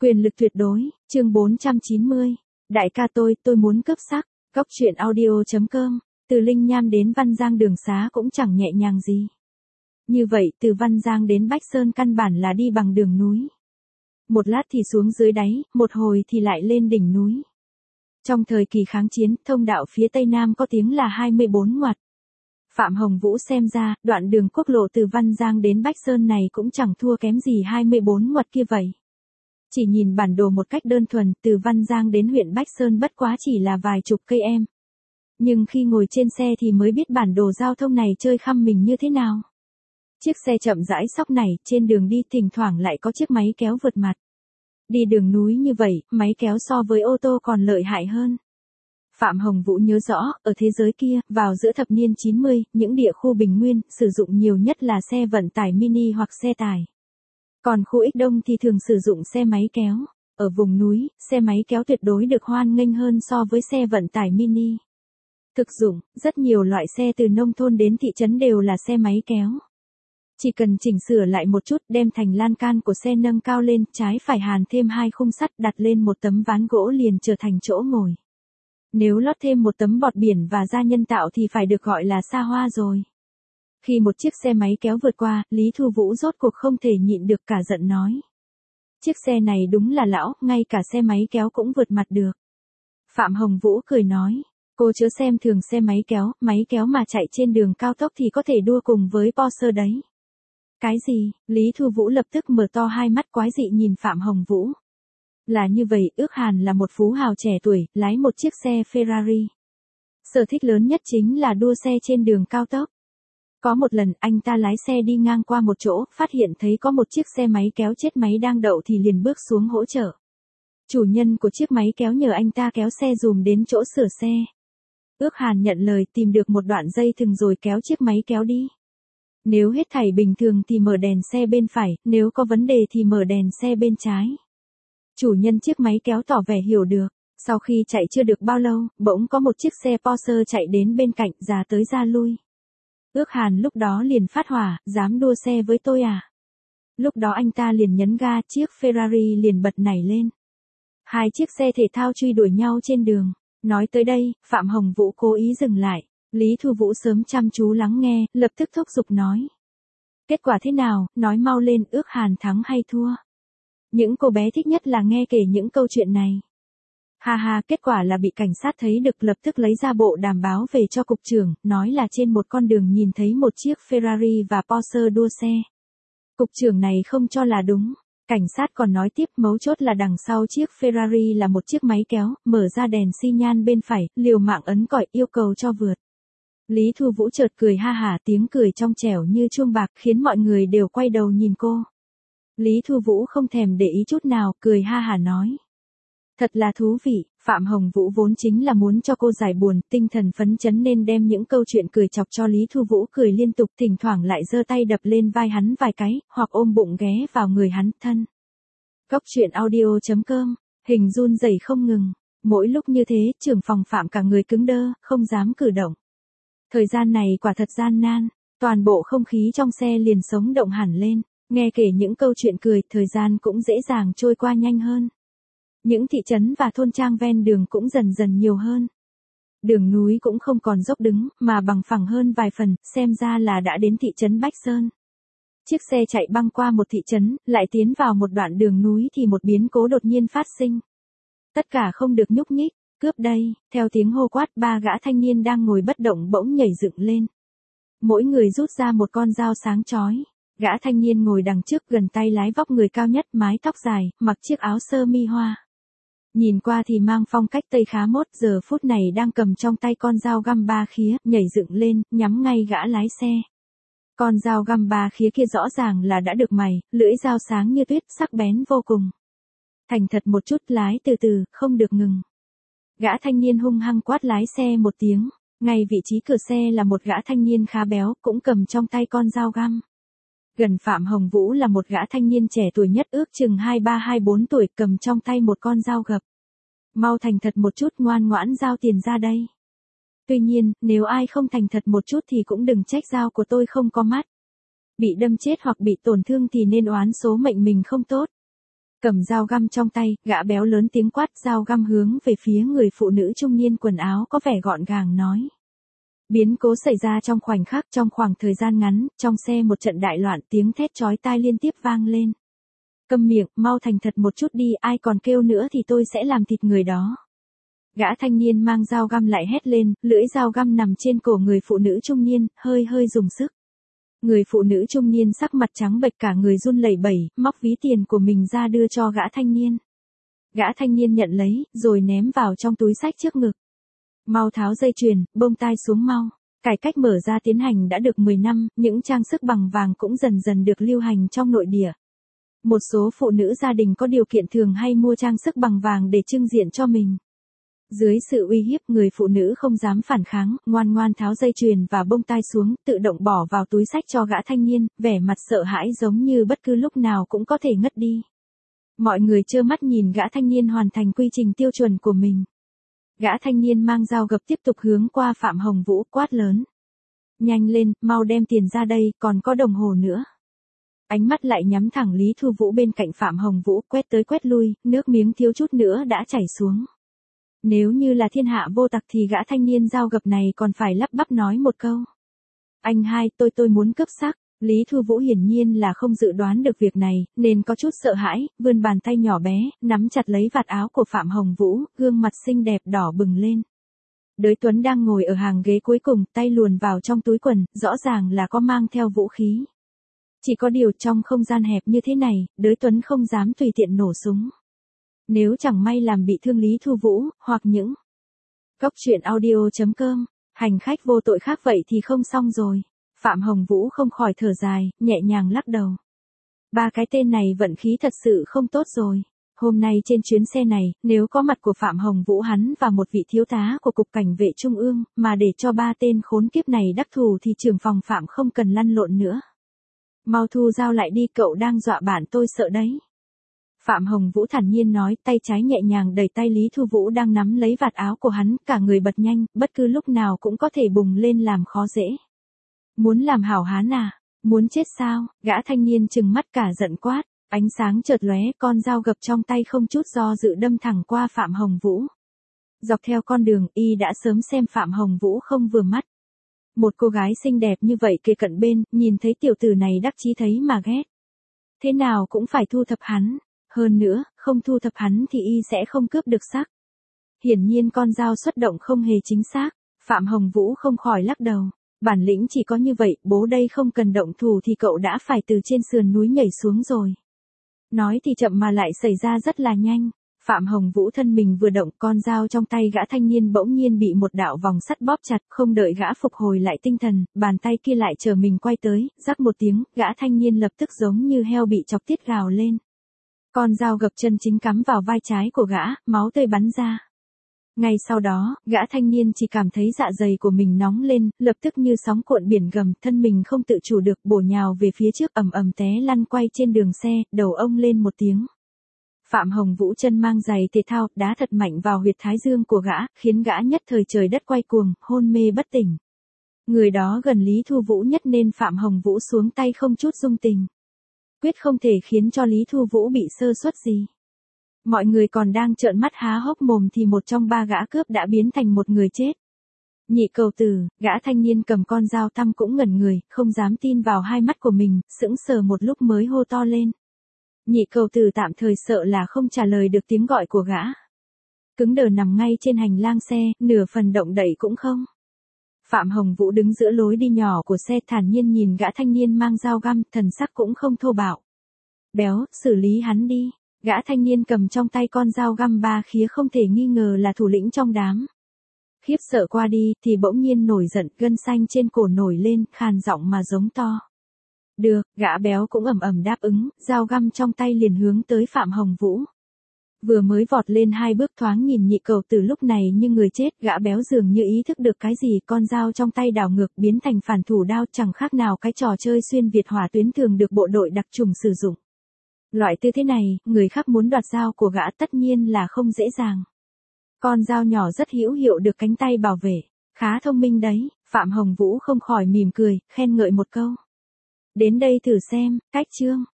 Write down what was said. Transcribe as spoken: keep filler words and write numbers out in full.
Quyền lực tuyệt đối, chương bốn trăm chín mươi. Đại ca tôi, tôi muốn cướp sắc. Góc truyện audio.com. Từ Linh Nham đến Văn Giang đường xá cũng chẳng nhẹ nhàng gì. Như vậy, từ Văn Giang đến Bách Sơn căn bản là đi bằng đường núi. Một lát thì xuống dưới đáy, một hồi thì lại lên đỉnh núi. Trong thời kỳ kháng chiến, thông đạo phía Tây Nam có tiếng là hai mươi bốn ngoặt. Phạm Hồng Vũ xem ra, đoạn đường quốc lộ từ Văn Giang đến Bách Sơn này cũng chẳng thua kém gì hai mươi bốn ngoặt kia vậy. Chỉ nhìn bản đồ một cách đơn thuần, từ Văn Giang đến huyện Bách Sơn bất quá chỉ là vài chục cây em. Nhưng khi ngồi trên xe thì mới biết bản đồ giao thông này chơi khăm mình như thế nào. Chiếc xe chậm rãi xóc này, trên đường đi thỉnh thoảng lại có chiếc máy kéo vượt mặt. Đi đường núi như vậy, máy kéo so với ô tô còn lợi hại hơn. Phạm Hồng Vũ nhớ rõ, ở thế giới kia, vào giữa thập niên chín mươi, những địa khu bình nguyên, sử dụng nhiều nhất là xe vận tải mini hoặc xe tải. Còn khu Ích Đông thì thường sử dụng xe máy kéo. Ở vùng núi, xe máy kéo tuyệt đối được hoan nghênh hơn so với xe vận tải mini. Thực dụng, rất nhiều loại xe từ nông thôn đến thị trấn đều là xe máy kéo. Chỉ cần chỉnh sửa lại một chút, đem thành lan can của xe nâng cao lên, trái phải hàn thêm hai khung sắt, đặt lên một tấm ván gỗ liền trở thành chỗ ngồi. Nếu lót thêm một tấm bọt biển và da nhân tạo thì phải được gọi là xa hoa rồi. Khi một chiếc xe máy kéo vượt qua, Lý Thu Vũ rốt cuộc không thể nhịn được cả giận nói. Chiếc xe này đúng là lão, ngay cả xe máy kéo cũng vượt mặt được. Phạm Hồng Vũ cười nói, cô chớ xem thường xe máy kéo, máy kéo mà chạy trên đường cao tốc thì có thể đua cùng với Porsche đấy. Cái gì? Lý Thu Vũ lập tức mở to hai mắt quái dị nhìn Phạm Hồng Vũ. Là như vậy, Ước Hàn là một phú hào trẻ tuổi, lái một chiếc xe Ferrari. Sở thích lớn nhất chính là đua xe trên đường cao tốc. Có một lần anh ta lái xe đi ngang qua một chỗ, phát hiện thấy có một chiếc xe máy kéo chết máy đang đậu thì liền bước xuống hỗ trợ. Chủ nhân của chiếc máy kéo nhờ anh ta kéo xe dùm đến chỗ sửa xe. Ước Hàn nhận lời tìm được một đoạn dây thừng rồi kéo chiếc máy kéo đi. Nếu hết thảy bình thường thì mở đèn xe bên phải, nếu có vấn đề thì mở đèn xe bên trái. Chủ nhân chiếc máy kéo tỏ vẻ hiểu được. Sau khi chạy chưa được bao lâu, bỗng có một chiếc xe Porsche chạy đến bên cạnh, ra tới ra lui. Ước Hàn lúc đó liền phát hỏa, dám đua xe với tôi à? Lúc đó anh ta liền nhấn ga, chiếc Ferrari liền bật nảy lên. Hai chiếc xe thể thao truy đuổi nhau trên đường. Nói tới đây, Phạm Hồng Vũ cố ý dừng lại. Lý Thu Vũ sớm chăm chú lắng nghe, lập tức thúc giục nói. Kết quả thế nào, nói mau lên, Ước Hàn thắng hay thua? Những cô bé thích nhất là nghe kể những câu chuyện này. Ha ha, kết quả là bị cảnh sát thấy được, lập tức lấy ra bộ đàm báo về cho cục trưởng, nói là trên một con đường nhìn thấy một chiếc Ferrari và Porsche đua xe. Cục trưởng này không cho là đúng. Cảnh sát còn nói tiếp, mấu chốt là đằng sau chiếc Ferrari là một chiếc máy kéo, mở ra đèn xi nhan bên phải, liều mạng ấn còi yêu cầu cho vượt. Lý Thu Vũ chợt cười ha hả, tiếng cười trong trẻo như chuông bạc khiến mọi người đều quay đầu nhìn cô. Lý Thu Vũ không thèm để ý chút nào, cười ha hả nói. Thật là thú vị, Phạm Hồng Vũ vốn chính là muốn cho cô giải buồn, tinh thần phấn chấn nên đem những câu chuyện cười chọc cho Lý Thu Vũ cười liên tục, thỉnh thoảng lại giơ tay đập lên vai hắn vài cái, hoặc ôm bụng ghé vào người hắn thân. Góc truyện audio.com, hình run rẩy không ngừng. Mỗi lúc như thế, trưởng phòng Phạm cả người cứng đơ, không dám cử động. Thời gian này quả thật gian nan, toàn bộ không khí trong xe liền sống động hẳn lên, nghe kể những câu chuyện cười, thời gian cũng dễ dàng trôi qua nhanh hơn. Những thị trấn và thôn trang ven đường cũng dần dần nhiều hơn. Đường núi cũng không còn dốc đứng, mà bằng phẳng hơn vài phần, xem ra là đã đến thị trấn Bách Sơn. Chiếc xe chạy băng qua một thị trấn, lại tiến vào một đoạn đường núi thì một biến cố đột nhiên phát sinh. Tất cả không được nhúc nhích, cướp đây, theo tiếng hô quát, ba gã thanh niên đang ngồi bất động bỗng nhảy dựng lên. Mỗi người rút ra một con dao sáng chói. Gã thanh niên ngồi đằng trước gần tay lái vóc người cao nhất, mái tóc dài, mặc chiếc áo sơ mi hoa. Nhìn qua thì mang phong cách Tây khá mốt, giờ phút này đang cầm trong tay con dao găm ba khía, nhảy dựng lên, nhắm ngay gã lái xe. Con dao găm ba khía kia rõ ràng là đã được mài, lưỡi dao sáng như tuyết, sắc bén vô cùng. Thành thật một chút, lái từ từ, không được ngừng. Gã thanh niên hung hăng quát lái xe một tiếng, ngay vị trí cửa xe là một gã thanh niên khá béo, cũng cầm trong tay con dao găm. Gần Phạm Hồng Vũ là một gã thanh niên trẻ tuổi nhất, ước chừng hai ba hai bốn tuổi, cầm trong tay một con dao gập. Mau thành thật một chút, ngoan ngoãn giao tiền ra đây. Tuy nhiên, nếu ai không thành thật một chút thì cũng đừng trách dao của tôi không có mắt. Bị đâm chết hoặc bị tổn thương thì nên oán số mệnh mình không tốt. Cầm dao găm trong tay, gã béo lớn tiếng quát, dao găm hướng về phía người phụ nữ trung niên quần áo có vẻ gọn gàng nói. Biến cố xảy ra trong khoảnh khắc, trong khoảng thời gian ngắn, trong xe một trận đại loạn, tiếng thét chói tai liên tiếp vang lên. Câm miệng, mau thành thật một chút đi, ai còn kêu nữa thì tôi sẽ làm thịt người đó. Gã thanh niên mang dao găm lại hét lên, lưỡi dao găm nằm trên cổ người phụ nữ trung niên, hơi hơi dùng sức. Người phụ nữ trung niên sắc mặt trắng bệch, cả người run lẩy bẩy, móc ví tiền của mình ra đưa cho gã thanh niên. Gã thanh niên nhận lấy, rồi ném vào trong túi xách trước ngực. Mau tháo dây chuyền, bông tai xuống mau. Cải cách mở ra tiến hành đã được mười năm, những trang sức bằng vàng cũng dần dần được lưu hành trong nội địa. Một số phụ nữ gia đình có điều kiện thường hay mua trang sức bằng vàng để trưng diện cho mình. Dưới sự uy hiếp, người phụ nữ không dám phản kháng, ngoan ngoan tháo dây chuyền và bông tai xuống, tự động bỏ vào túi xách cho gã thanh niên, vẻ mặt sợ hãi giống như bất cứ lúc nào cũng có thể ngất đi. Mọi người trơ mắt nhìn gã thanh niên hoàn thành quy trình tiêu chuẩn của mình. Gã thanh niên mang dao gập tiếp tục hướng qua Phạm Hồng Vũ, quát lớn. Nhanh lên, mau đem tiền ra đây, còn có đồng hồ nữa. Ánh mắt lại nhắm thẳng Lý Thu Vũ bên cạnh Phạm Hồng Vũ, quét tới quét lui, nước miếng thiếu chút nữa đã chảy xuống. Nếu như là thiên hạ vô tặc thì gã thanh niên dao gập này còn phải lắp bắp nói một câu. Anh hai, tôi tôi muốn cướp sắc. Lý Thu Vũ hiển nhiên là không dự đoán được việc này, nên có chút sợ hãi, vươn bàn tay nhỏ bé, nắm chặt lấy vạt áo của Phạm Hồng Vũ, gương mặt xinh đẹp đỏ bừng lên. Đới Tuấn đang ngồi ở hàng ghế cuối cùng, tay luồn vào trong túi quần, rõ ràng là có mang theo vũ khí. Chỉ có điều trong không gian hẹp như thế này, Đới Tuấn không dám tùy tiện nổ súng. Nếu chẳng may làm bị thương Lý Thu Vũ, hoặc những góc truyện audio chấm com, hành khách vô tội khác vậy thì không xong rồi. Phạm Hồng Vũ không khỏi thở dài, nhẹ nhàng lắc đầu. Ba cái tên này vận khí thật sự không tốt rồi. Hôm nay trên chuyến xe này, nếu có mặt của Phạm Hồng Vũ hắn và một vị thiếu tá của Cục Cảnh vệ Trung ương, mà để cho ba tên khốn kiếp này đắc thù thì trưởng phòng Phạm không cần lăn lộn nữa. Mau thu dao lại đi, cậu đang dọa bản tôi sợ đấy. Phạm Hồng Vũ thản nhiên nói, tay trái nhẹ nhàng đẩy tay Lý Thu Vũ đang nắm lấy vạt áo của hắn, cả người bật nhanh, bất cứ lúc nào cũng có thể bùng lên làm khó dễ. Muốn làm hảo hán à? Muốn chết sao? Gã thanh niên trừng mắt cả giận quát, ánh sáng chợt lóe, con dao gập trong tay không chút do dự đâm thẳng qua Phạm Hồng Vũ. Dọc theo con đường, y đã sớm xem Phạm Hồng Vũ không vừa mắt. Một cô gái xinh đẹp như vậy kề cận bên, nhìn thấy tiểu tử này đắc chí thấy mà ghét. Thế nào cũng phải thu thập hắn. Hơn nữa, không thu thập hắn thì y sẽ không cướp được sắc. Hiển nhiên con dao xuất động không hề chính xác. Phạm Hồng Vũ không khỏi lắc đầu. Bản lĩnh chỉ có như vậy, bố đây không cần động thủ thì cậu đã phải từ trên sườn núi nhảy xuống rồi. Nói thì chậm mà lại xảy ra rất là nhanh. Phạm Hồng Vũ thân mình vừa động, con dao trong tay gã thanh niên bỗng nhiên bị một đạo vòng sắt bóp chặt, không đợi gã phục hồi lại tinh thần, bàn tay kia lại chờ mình quay tới, rắc một tiếng, gã thanh niên lập tức giống như heo bị chọc tiết gào lên. Con dao gập chân chính cắm vào vai trái của gã, máu tươi bắn ra. Ngay sau đó, gã thanh niên chỉ cảm thấy dạ dày của mình nóng lên, lập tức như sóng cuộn biển gầm, thân mình không tự chủ được bổ nhào về phía trước, ầm ầm té lăn quay trên đường xe, đầu ông lên một tiếng. Phạm Hồng Vũ chân mang giày thể thao, đá thật mạnh vào huyệt thái dương của gã, khiến gã nhất thời trời đất quay cuồng, hôn mê bất tỉnh. Người đó gần Lý Thu Vũ nhất nên Phạm Hồng Vũ xuống tay không chút dung tình. Quyết không thể khiến cho Lý Thu Vũ bị sơ suất gì. Mọi người còn đang trợn mắt há hốc mồm thì một trong ba gã cướp đã biến thành một người chết. Nhị cầu tử, gã thanh niên cầm con dao tăm cũng ngẩn người, không dám tin vào hai mắt của mình, sững sờ một lúc mới hô to lên. Nhị cầu tử tạm thời sợ là không trả lời được tiếng gọi của gã. Cứng đờ nằm ngay trên hành lang xe, nửa phần động đậy cũng không. Phạm Hồng Vũ đứng giữa lối đi nhỏ của xe thản nhiên nhìn gã thanh niên mang dao găm, thần sắc cũng không thô bạo. Béo, xử lý hắn đi. Gã thanh niên cầm trong tay con dao găm ba khía không thể nghi ngờ là thủ lĩnh trong đám. Khiếp sợ qua đi thì bỗng nhiên nổi giận, gân xanh trên cổ nổi lên, khàn giọng mà giống to. Được, gã béo cũng ầm ầm đáp ứng, dao găm trong tay liền hướng tới Phạm Hồng Vũ. Vừa mới vọt lên hai bước thoáng nhìn nhị cầu từ lúc này như người chết, gã béo dường như ý thức được cái gì, con dao trong tay đảo ngược biến thành phản thủ đao, chẳng khác nào cái trò chơi xuyên Việt hỏa tuyến thường được bộ đội đặc trùng sử dụng. Loại tư thế này, người khác muốn đoạt dao của gã tất nhiên là không dễ dàng. Con dao nhỏ rất hữu hiệu được cánh tay bảo vệ, khá thông minh đấy, Phạm Hồng Vũ không khỏi mỉm cười, khen ngợi một câu. Đến đây thử xem, cách chương.